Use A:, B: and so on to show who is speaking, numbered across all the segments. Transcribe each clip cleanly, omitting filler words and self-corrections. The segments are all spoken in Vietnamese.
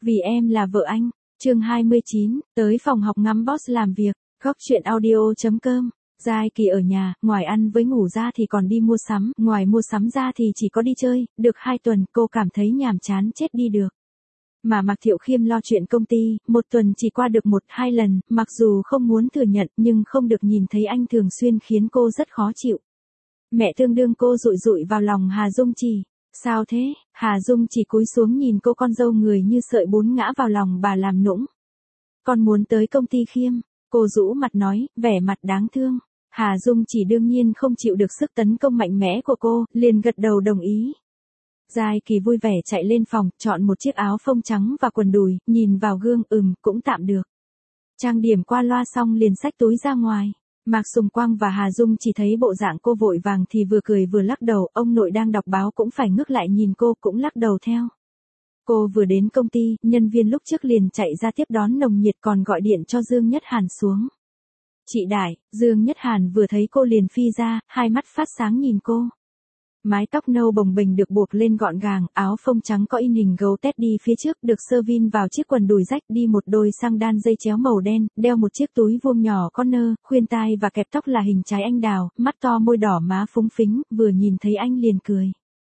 A: Vì em là vợ anh. Chương 29, tới phòng học ngắm boss làm việc. Góc truyện audio.com. Giai Kỳ ở nhà, ngoài ăn với ngủ ra thì còn đi mua sắm, ngoài mua sắm ra thì chỉ có đi chơi, được 2 tuần cô cảm thấy nhàm chán chết đi được. Mà Mạc Thiệu Khiêm lo chuyện công ty, 1 tuần chỉ qua được 1-2 lần, mặc dù không muốn thừa nhận nhưng không được nhìn thấy anh thường xuyên khiến cô rất khó chịu. Mẹ tương đương cô dụi dụi vào lòng Hà Dung Trì. Sao thế? Hà Dung chỉ cúi xuống nhìn cô con dâu người như sợi bún ngã vào lòng bà làm nũng. Con muốn tới công ty Khiêm. Cô rũ mặt nói, vẻ mặt đáng thương. Hà Dung chỉ đương nhiên không chịu được sức tấn công mạnh mẽ của cô, liền gật đầu đồng ý. Giai Kỳ vui vẻ chạy lên phòng, chọn một chiếc áo phông trắng và quần đùi, nhìn vào gương, cũng tạm được. Trang điểm qua loa xong liền xách túi ra ngoài. Mạc Sùng Quang và Hà Dung chỉ thấy bộ dạng cô vội vàng thì vừa cười vừa lắc đầu, ông nội đang đọc báo cũng phải ngước lại nhìn cô cũng lắc đầu theo. Cô vừa đến công ty, nhân viên lúc trước liền chạy ra tiếp đón nồng nhiệt còn gọi điện cho Dương Nhất Hàn xuống. Chị Đại, Dương Nhất Hàn vừa thấy cô liền phi ra, hai mắt phát sáng nhìn cô. Mái tóc nâu bồng bềnh được buộc lên gọn gàng, áo phông trắng có in hình gấu tét đi phía trước được sơ vin vào chiếc quần đùi rách, đi một đôi xăng đan dây chéo màu đen, đeo một chiếc túi vuông nhỏ có nơ, khuyên tai và kẹp tóc là hình trái anh đào, mắt to môi đỏ má phúng phính, vừa nhìn thấy anh liền cười.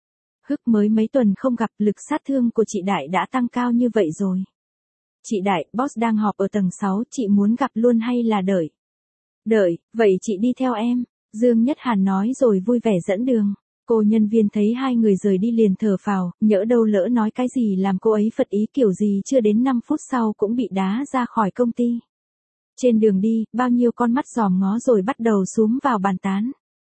A: Mới mấy tuần không gặp, lực sát thương của chị Đại đã tăng cao như vậy rồi. Chị Đại, boss đang họp ở tầng 6, chị muốn gặp luôn hay là đợi? Đợi, vậy chị đi theo em, Dương Nhất Hàn nói rồi vui vẻ dẫn đường. Cô nhân viên thấy hai người rời đi liền thở phào, nhỡ đâu lỡ nói cái gì làm cô ấy phật ý kiểu gì chưa đến 5 phút sau cũng bị đá ra khỏi công ty. Trên đường đi, bao nhiêu con mắt dòm ngó rồi bắt đầu xúm vào bàn tán.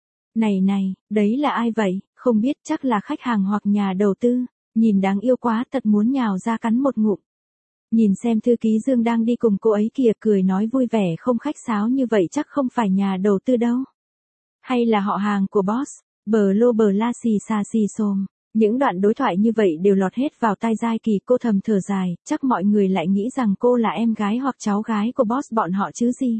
A: Này, đấy là ai vậy, không biết chắc là khách hàng hoặc nhà đầu tư, nhìn đáng yêu quá thật muốn nhào ra cắn một ngụm. Nhìn xem thư ký Dương đang đi cùng cô ấy kìa cười nói vui vẻ không khách sáo như vậy chắc không phải nhà đầu tư đâu. Hay là họ hàng của boss. Bờ lô bờ la xì xà xì xồm. Những đoạn đối thoại như vậy đều lọt hết vào tai Giai Kỳ, cô thầm thở dài, chắc mọi người lại nghĩ rằng cô là em gái hoặc cháu gái của boss bọn họ chứ gì.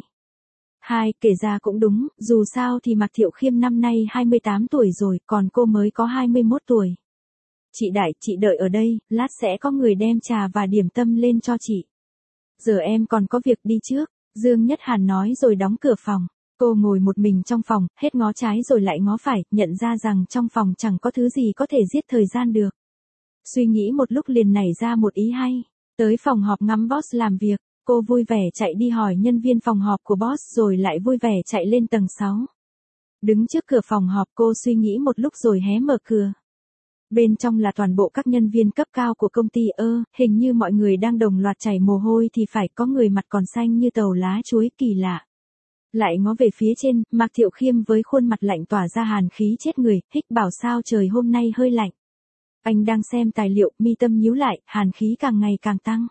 A: Kể ra cũng đúng, dù sao thì Mạc Thiệu Khiêm năm nay 28 tuổi rồi, còn cô mới có 21 tuổi. Chị Đại, chị đợi ở đây, lát sẽ có người đem trà và điểm tâm lên cho chị. Giờ em còn có việc đi trước, Dương Nhất Hàn nói rồi đóng cửa phòng. Cô ngồi một mình trong phòng, hết ngó trái rồi lại ngó phải, nhận ra rằng trong phòng chẳng có thứ gì có thể giết thời gian được. Suy nghĩ một lúc liền nảy ra một ý hay. Tới phòng họp ngắm boss làm việc, cô vui vẻ chạy đi hỏi nhân viên phòng họp của boss rồi lại vui vẻ chạy lên tầng 6. Đứng trước cửa phòng họp cô suy nghĩ một lúc rồi hé mở cửa. Bên trong là toàn bộ các nhân viên cấp cao của công ty. Hình như mọi người đang đồng loạt chảy mồ hôi thì phải, có người mặt còn xanh như tàu lá chuối, kỳ lạ. Lại ngó về phía trên, Mạc Thiệu Khiêm với khuôn mặt lạnh tỏa ra hàn khí chết người, hích bảo sao trời hôm nay hơi lạnh. Anh đang xem tài liệu, mi tâm nhíu lại, hàn khí càng ngày càng tăng.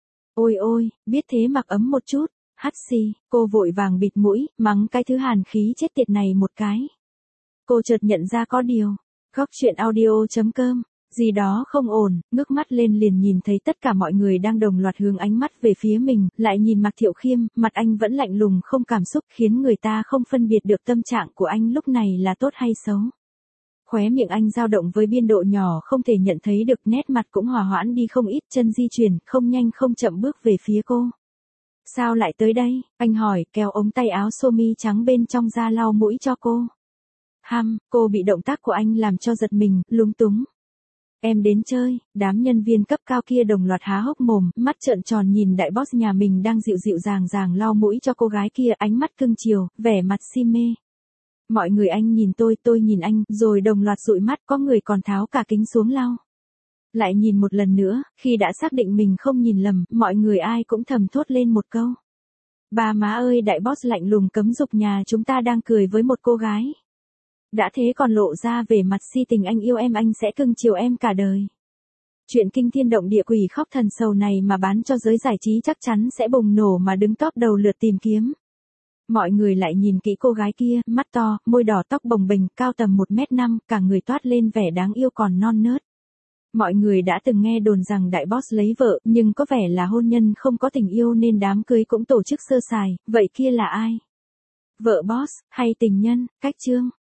A: Ôi, biết thế mặc ấm một chút, hắt xì, cô vội vàng bịt mũi, mắng cái thứ hàn khí chết tiệt này một cái. Cô chợt nhận ra có điều, góc truyện audio.com. Gì đó không ổn, ngước mắt lên liền nhìn thấy tất cả mọi người đang đồng loạt hướng ánh mắt về phía mình, lại nhìn Mạc Thiệu Khiêm, mặt anh vẫn lạnh lùng không cảm xúc khiến người ta không phân biệt được tâm trạng của anh lúc này là tốt hay xấu. Khóe miệng anh dao động với biên độ nhỏ không thể nhận thấy được, nét mặt cũng hòa hoãn đi không ít, chân di chuyển, không nhanh không chậm bước về phía cô. Sao lại tới đây? Anh hỏi, kéo ống tay áo sơ mi trắng bên trong ra lau mũi cho cô. Cô bị động tác của anh làm cho giật mình, lúng túng. Em đến chơi, đám nhân viên cấp cao kia đồng loạt há hốc mồm, mắt trợn tròn nhìn đại boss nhà mình đang dịu dịu dàng lau mũi cho cô gái kia, ánh mắt cưng chiều, vẻ mặt si mê. Mọi người anh nhìn tôi nhìn anh, rồi đồng loạt dụi mắt, có người còn tháo cả kính xuống lau. Lại nhìn một lần nữa, khi đã xác định mình không nhìn lầm, mọi người ai cũng thầm thốt lên một câu. Bà má ơi, đại boss lạnh lùng cấm dục nhà chúng ta đang cười với một cô gái. Đã thế còn lộ ra về mặt si tình, anh yêu em, anh sẽ cưng chiều em cả đời. Chuyện kinh thiên động địa quỷ khóc thần sầu này mà bán cho giới giải trí chắc chắn sẽ bùng nổ mà đứng top đầu lượt tìm kiếm. Mọi người lại nhìn kỹ cô gái kia, mắt to, môi đỏ, tóc bồng bềnh, cao tầm 1m5, cả người toát lên vẻ đáng yêu còn non nớt. Mọi người đã từng nghe đồn rằng đại boss lấy vợ, nhưng có vẻ là hôn nhân không có tình yêu nên đám cưới cũng tổ chức sơ sài, vậy kia là ai? Vợ boss, hay tình nhân, cách chương?